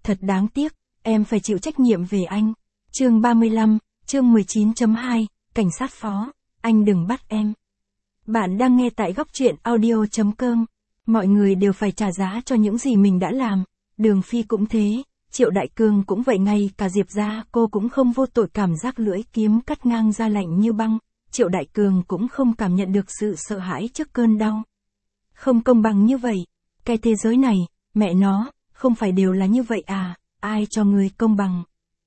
Thật đáng tiếc, em phải chịu trách nhiệm về anh. Chương 35, chương 19.2, cảnh sát phó, anh đừng bắt em. Bạn đang nghe tại góc truyện audio.com. Mọi người đều phải trả giá cho những gì mình đã làm. Đường Phi cũng thế, Triệu Đại Cương cũng vậy, ngay cả Diệp gia cô cũng không vô tội cảm giác lưỡi kiếm cắt ngang da lạnh như băng. Triệu Đại Cương cũng không cảm nhận được sự sợ hãi trước cơn đau. Không công bằng như vậy. Cái thế giới này, mẹ nó, không phải đều là như vậy à? Ai cho ngươi công bằng?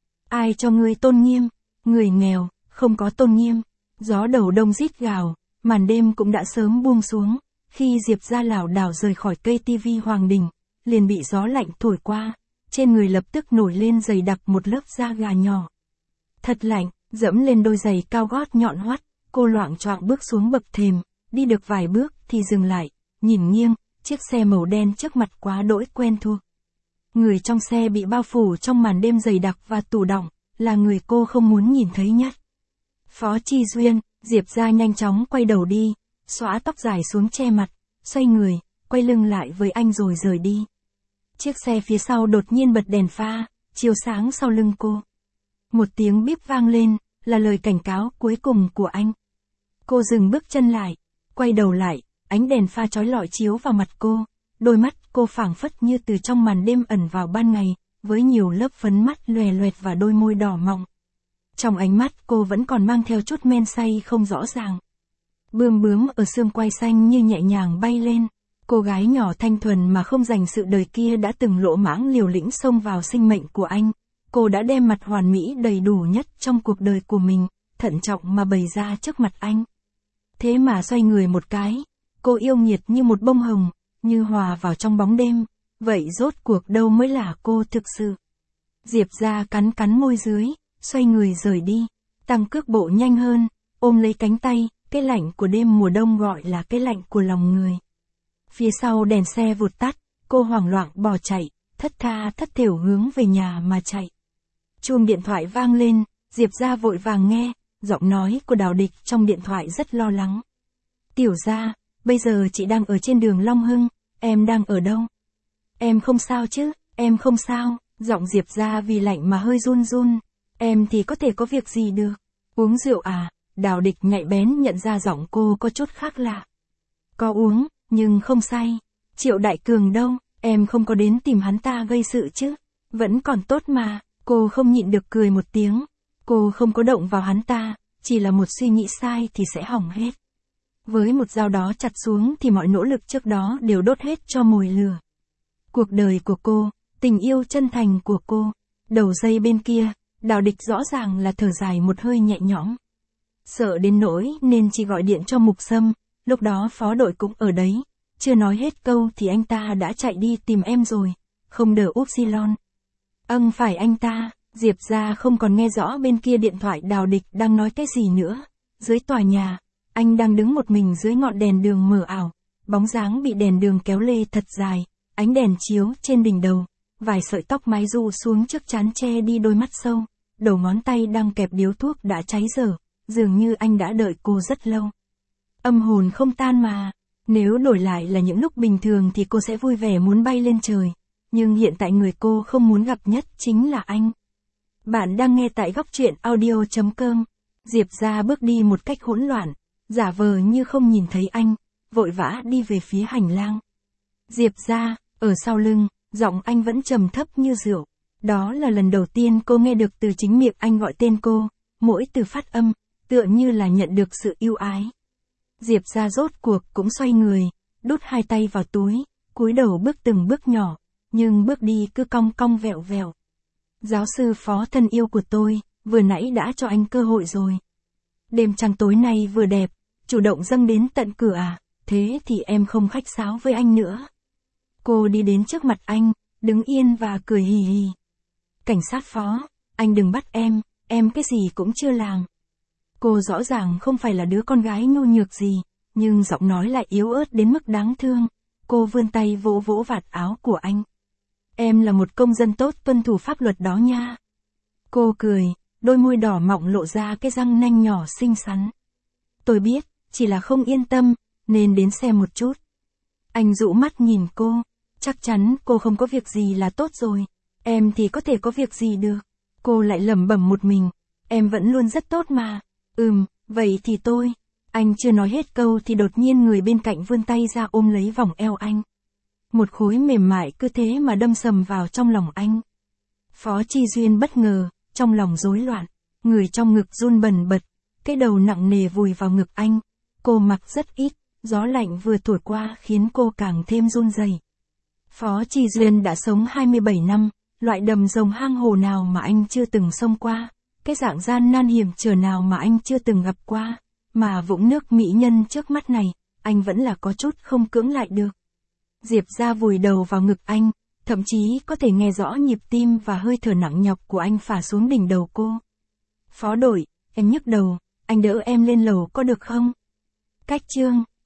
Ai cho ngươi tôn nghiêm? Người nghèo, không có tôn nghiêm. Gió đầu đông rít gào, màn đêm cũng đã sớm buông xuống. Khi Diệp gia lảo đảo rời khỏi cây tivi Hoàng Đình, liền bị gió lạnh thổi qua. Trên người lập tức nổi lên dày đặc một lớp da gà nhỏ. Thật lạnh, dẫm lên đôi giày cao gót nhọn hoắt, cô loạng choạng bước xuống bậc thềm, đi được vài bước thì dừng lại, nhìn nghiêng, chiếc xe màu đen trước mặt quá đỗi quen thuộc. Người trong xe bị bao phủ trong màn đêm dày đặc và tù đọng, là người cô không muốn nhìn thấy nhất. Phó Chi Duyên. Diệp gia nhanh chóng quay đầu đi, xõa tóc dài xuống che mặt, xoay người, quay lưng lại với anh rồi rời đi. Chiếc xe phía sau đột nhiên bật đèn pha, chiếu sáng sau lưng cô. Một tiếng bíp vang lên, là lời cảnh cáo cuối cùng của anh. Cô dừng bước chân lại, quay đầu lại, ánh đèn pha chói lọi chiếu vào mặt cô, đôi mắt cô phảng phất như từ trong màn đêm ẩn vào ban ngày, với nhiều lớp phấn mắt lòe loẹt và đôi môi đỏ mọng. Trong ánh mắt cô vẫn còn mang theo chút men say không rõ ràng. Bươm bướm ở xương quai xanh như nhẹ nhàng bay lên. Cô gái nhỏ thanh thuần mà không dành sự đời kia đã từng lỗ mãng liều lĩnh xông vào sinh mệnh của anh. Cô đã đem mặt hoàn mỹ đầy đủ nhất trong cuộc đời của mình, thận trọng mà bày ra trước mặt anh. Thế mà xoay người một cái, cô yêu nghiệt như một bông hồng, như hòa vào trong bóng đêm. Vậy rốt cuộc đâu mới là cô thực sự? Diệp gia cắn cắn môi dưới, xoay người rời đi, tăng cước bộ nhanh hơn, ôm lấy cánh tay, cái lạnh của đêm mùa đông gọi là cái lạnh của lòng người. Phía sau đèn xe vụt tắt, cô hoảng loạn bỏ chạy, thất tha thất thểu hướng về nhà mà chạy. Chuông điện thoại vang lên, Diệp gia vội vàng nghe, giọng nói của Đào Địch trong điện thoại rất lo lắng. Tiểu gia, bây giờ chị đang ở trên đường Long Hưng, em đang ở đâu? Em không sao chứ? Em không sao. Giọng Diệp gia vì lạnh mà hơi run run. Em thì có thể có việc gì được? Uống rượu à? Đào Địch nhạy bén nhận ra giọng cô có chút khác lạ. Có uống, nhưng không say. Triệu Đại Cường đâu? Em không có đến tìm hắn ta gây sự chứ? Vẫn còn tốt mà. Cô không nhịn được cười một tiếng. Cô không có động vào hắn ta, chỉ là một suy nghĩ sai thì sẽ hỏng hết. Với một dao đó chặt xuống thì mọi nỗ lực trước đó đều đốt hết cho mồi lửa. Cuộc đời của cô, tình yêu chân thành của cô. Đầu dây bên kia, Đào Địch rõ ràng là thở dài một hơi nhẹ nhõm. Sợ đến nỗi nên chỉ gọi điện cho Mục Sâm, lúc đó phó đội cũng ở đấy. Chưa nói hết câu thì anh ta đã chạy đi tìm em rồi. Không đợi Upsilon. Phải anh ta. Diệp gia không còn nghe rõ bên kia điện thoại Đào Địch đang nói cái gì nữa. Dưới tòa nhà, anh đang đứng một mình dưới ngọn đèn đường mờ ảo. Bóng dáng bị đèn đường kéo lê thật dài, ánh đèn chiếu trên đỉnh đầu. Vài sợi tóc mái ru xuống trước trán che đi đôi mắt sâu. Đầu ngón tay đang kẹp điếu thuốc đã cháy dở, dường như anh đã đợi cô rất lâu. Âm hồn không tan mà. Nếu đổi lại là những lúc bình thường thì cô sẽ vui vẻ muốn bay lên trời. Nhưng hiện tại người cô không muốn gặp nhất chính là anh. Bạn đang nghe tại góc truyện audio.com. Diệp gia bước đi một cách hỗn loạn, giả vờ như không nhìn thấy anh, vội vã đi về phía hành lang. Diệp gia, ở sau lưng, giọng anh vẫn trầm thấp như rượu. Đó là lần đầu tiên cô nghe được từ chính miệng anh gọi tên cô, mỗi từ phát âm, tựa như là nhận được sự yêu ái. Diệp gia rốt cuộc cũng xoay người, đút hai tay vào túi, cúi đầu bước từng bước nhỏ, nhưng bước đi cứ cong cong vẹo vẹo. Giáo sư Phó thân yêu của tôi, vừa nãy đã cho anh cơ hội rồi. Đêm trăng tối nay vừa đẹp, chủ động dâng đến tận cửa à, thế thì em không khách sáo với anh nữa. Cô đi đến trước mặt anh, đứng yên và cười hì hì. Cảnh sát Phó, anh đừng bắt em cái gì cũng chưa làm. Cô rõ ràng không phải là đứa con gái nhu nhược gì, nhưng giọng nói lại yếu ớt đến mức đáng thương. Cô vươn tay vỗ vỗ vạt áo của anh. Em là một công dân tốt tuân thủ pháp luật đó nha. Cô cười, đôi môi đỏ mọng lộ ra cái răng nanh nhỏ xinh xắn. Tôi biết, chỉ là không yên tâm, nên đến xem một chút. Anh dụ mắt nhìn cô, chắc chắn cô không có việc gì là tốt rồi. Em thì có thể có việc gì được. Cô lại lẩm bẩm một mình. Em vẫn luôn rất tốt mà. Vậy thì tôi. Anh chưa nói hết câu thì đột nhiên người bên cạnh vươn tay ra ôm lấy vòng eo anh. Một khối mềm mại cứ thế mà đâm sầm vào trong lòng anh. Phó Chi Duyên bất ngờ, trong lòng rối loạn, người trong ngực run bần bật, cái đầu nặng nề vùi vào ngực anh. Cô mặc rất ít, gió lạnh vừa thổi qua khiến cô càng thêm run rẩy. Phó Chi Duyên đã sống 27 năm, loại đầm rồng hang hồ nào mà anh chưa từng xông qua, cái dạng gian nan hiểm trở nào mà anh chưa từng gặp qua, mà vũng nước mỹ nhân trước mắt này, anh vẫn là có chút không cưỡng lại được. Diệp Gia vùi đầu vào ngực anh, thậm chí có thể nghe rõ nhịp tim và hơi thở nặng nhọc của anh phả xuống đỉnh đầu cô. Phó đội, em nhức đầu, anh đỡ em lên lầu có được không? Cách chương